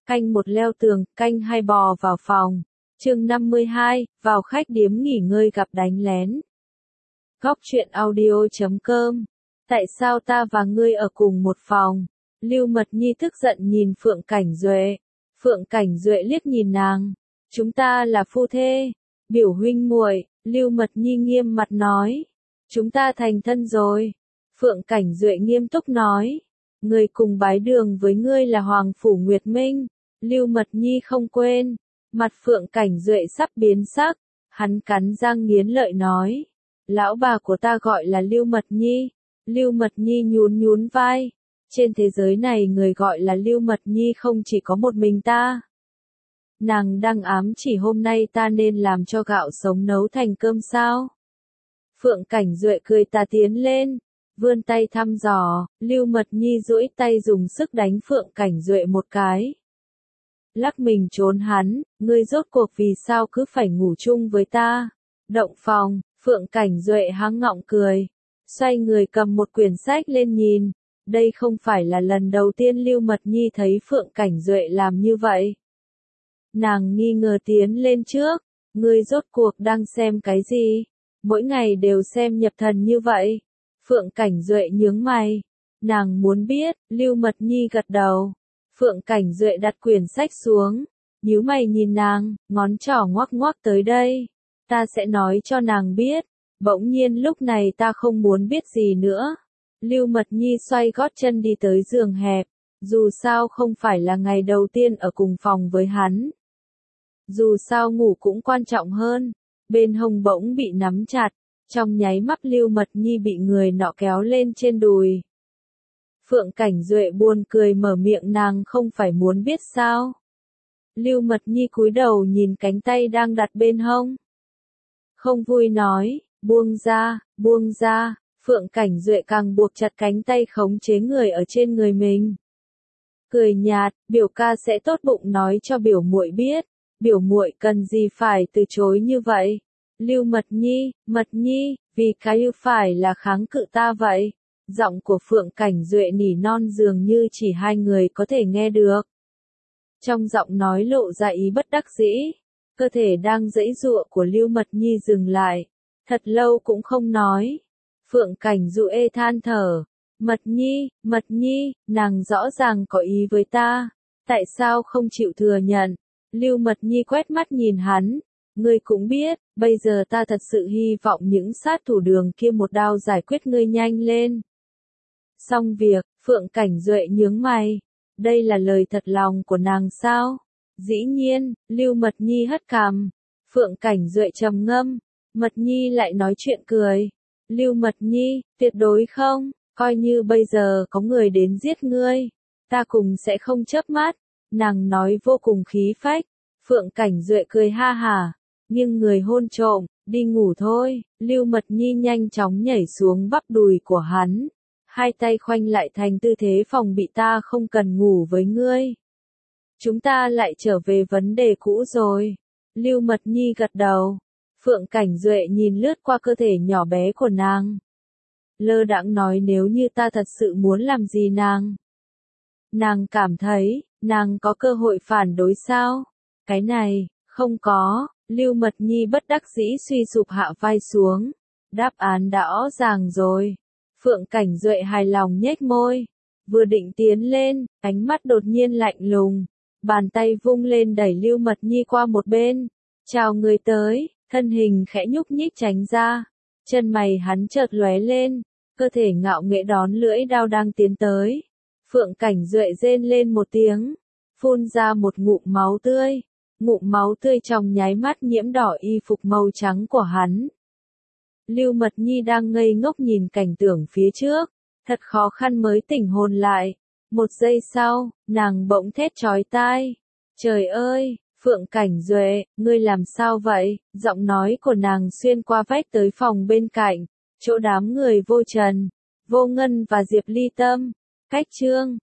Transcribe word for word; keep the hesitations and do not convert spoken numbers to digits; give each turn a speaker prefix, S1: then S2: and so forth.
S1: Canh một leo tường, canh hai bò vào phòng. Chương năm mươi hai, vào khách điếm nghỉ ngơi gặp đánh lén. Góc truyện audio chấm com. Tại sao ta và ngươi ở cùng một phòng? Lưu Mật Nhi tức giận nhìn Phượng Cảnh Duệ. Phượng Cảnh Duệ liếc nhìn nàng. Chúng ta là phu thê, biểu huynh muội. Lưu Mật Nhi nghiêm mặt nói. Chúng ta thành thân rồi. Phượng Cảnh Duệ nghiêm túc nói. Người cùng bái đường với ngươi là Hoàng Phủ Nguyệt Minh. Lưu Mật Nhi không quên. Mặt Phượng Cảnh Duệ sắp biến sắc. Hắn cắn răng nghiến lợi nói. Lão bà của ta gọi là Lưu Mật Nhi. Lưu Mật Nhi nhún nhún vai. Trên thế giới này người gọi là Lưu Mật Nhi không chỉ có một mình ta. Nàng đang ám chỉ hôm nay ta nên làm cho gạo sống nấu thành cơm sao? Phượng Cảnh Duệ cười tà tiến lên, vươn tay thăm dò. Lưu Mật Nhi duỗi tay dùng sức đánh Phượng Cảnh Duệ một cái. Lắc mình trốn hắn, ngươi rốt cuộc vì sao cứ phải ngủ chung với ta? Động phòng, Phượng Cảnh Duệ háng ngọng cười, xoay người cầm một quyển sách lên nhìn. Đây không phải là lần đầu tiên Lưu Mật Nhi thấy Phượng Cảnh Duệ làm như vậy. Nàng nghi ngờ tiến lên trước, ngươi rốt cuộc đang xem cái gì? Mỗi ngày đều xem nhập thần như vậy. Phượng Cảnh Duệ nhướng mày, nàng muốn biết. Lưu Mật Nhi gật đầu. Phượng Cảnh Duệ đặt quyển sách xuống, nhíu mày nhìn nàng, ngón trỏ ngoắc ngoắc tới đây. Ta sẽ nói cho nàng biết. Bỗng nhiên lúc này ta không muốn biết gì nữa. Lưu Mật Nhi xoay gót chân đi tới giường hẹp. Dù sao không phải là ngày đầu tiên ở cùng phòng với hắn. Dù sao ngủ cũng quan trọng hơn. Bên hông bỗng bị nắm chặt. Trong nháy mắt Lưu Mật Nhi bị người nọ kéo lên trên đùi. Phượng Cảnh Duệ buồn cười mở miệng, nàng không phải muốn biết sao? Lưu Mật Nhi cúi đầu nhìn cánh tay đang đặt bên hông. Không vui nói, buông ra, buông ra. Phượng Cảnh Duệ càng buộc chặt cánh tay khống chế người ở trên người mình. Cười nhạt, biểu ca sẽ tốt bụng nói cho biểu muội biết. Biểu muội cần gì phải từ chối như vậy? Lưu Mật Nhi, Mật Nhi, vì cái yêu phải là kháng cự ta vậy? Giọng của Phượng Cảnh Duệ nỉ non dường như chỉ hai người có thể nghe được. Trong giọng nói lộ ra ý bất đắc dĩ. Cơ thể đang giãy giụa của Lưu Mật Nhi dừng lại. Thật lâu cũng không nói. Phượng Cảnh Duệ than thở. Mật Nhi, Mật Nhi, nàng rõ ràng có ý với ta. Tại sao không chịu thừa nhận? Lưu Mật Nhi quét mắt nhìn hắn. Ngươi cũng biết, bây giờ ta thật sự hy vọng những sát thủ đường kia một đao giải quyết ngươi nhanh lên. Xong việc, Phượng Cảnh Duệ nhướng mày. Đây là lời thật lòng của nàng sao? Dĩ nhiên, Lưu Mật Nhi hất cằm. Phượng Cảnh Duệ trầm ngâm. Mật Nhi lại nói chuyện cười. Lưu Mật Nhi, tuyệt đối không, coi như bây giờ có người đến giết ngươi, ta cùng sẽ không chớp mắt. Nàng nói vô cùng khí phách. Phượng Cảnh Duệ cười ha hả, nghiêng người hôn trộm, đi ngủ thôi. Lưu Mật Nhi nhanh chóng nhảy xuống bắp đùi của hắn. Hai tay khoanh lại thành tư thế phòng bị, ta không cần ngủ với ngươi. Chúng ta lại trở về vấn đề cũ rồi. Lưu Mật Nhi gật đầu. Phượng Cảnh Duệ nhìn lướt qua cơ thể nhỏ bé của nàng. Lơ đãng nói, nếu như ta thật sự muốn làm gì nàng? Nàng cảm thấy, nàng có cơ hội phản đối sao? Cái này, không có. Lưu Mật Nhi bất đắc dĩ suy sụp hạ vai xuống. Đáp án đã rõ ràng rồi. Phượng Cảnh Duệ hài lòng nhếch môi. Vừa định tiến lên, ánh mắt đột nhiên lạnh lùng. Bàn tay vung lên đẩy Lưu Mật Nhi qua một bên. Chào người tới. Thân hình khẽ nhúc nhích tránh ra. Chân mày hắn chợt lóe lên. Cơ thể ngạo nghễ đón lưỡi đao đang tiến tới. Phượng Cảnh Duệ rên lên một tiếng. Phun ra một ngụm máu tươi. Ngụm máu tươi trong nháy mắt nhiễm đỏ y phục màu trắng của hắn. Lưu Mật Nhi đang ngây ngốc nhìn cảnh tượng phía trước. Thật khó khăn mới tỉnh hồn lại. Một giây sau, nàng bỗng thét chói tai. Trời ơi! Phượng Cảnh Duệ, ngươi làm sao vậy? Giọng nói của nàng xuyên qua vách tới phòng bên cạnh, chỗ đám người Vô Trần, Vô Ngân và Diệp Ly Tâm. Cách chương